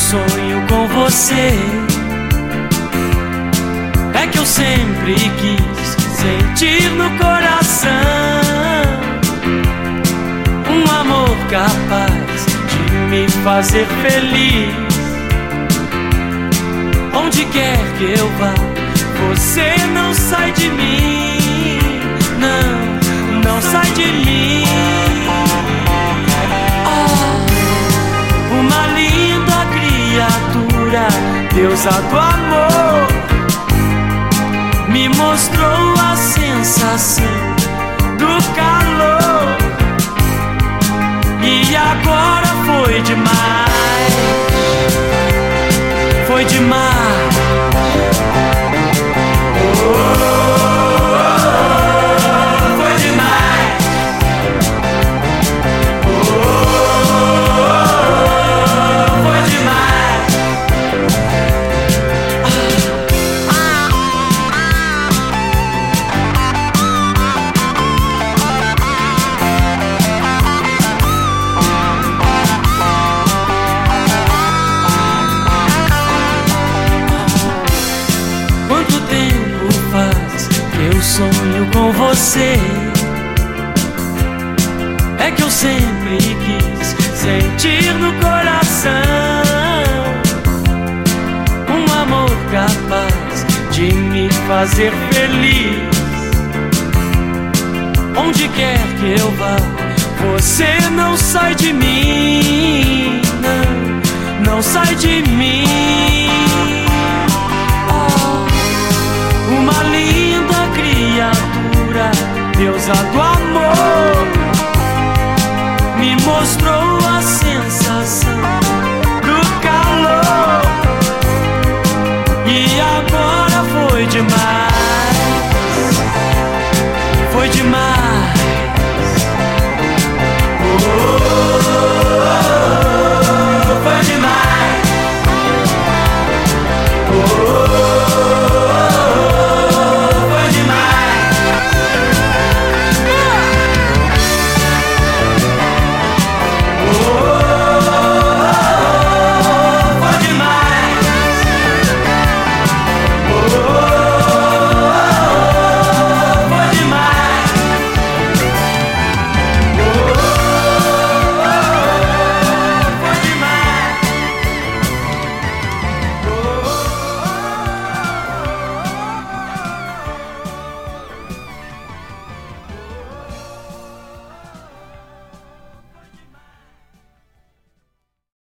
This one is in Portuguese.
sonho com você. É que eu sempre quis sentir no coração um amor capaz de me fazer feliz. Onde quer que eu vá, você não sai de mim. Não, não sai de mim. Oh, uma linda criatura, deusa do amor, me mostrou a sensação do calor. E agora foi demais. Foi demais. Foi demais. Foi demais. Quanto tempo faz que eu sonho com você? É que eu sempre quis sentir no coração um amor capaz de me fazer feliz. Onde quer que eu vá, você não sai de mim. Não, não sai de mim. Oh, uma linda criatura, deusa do amor, me mostrou a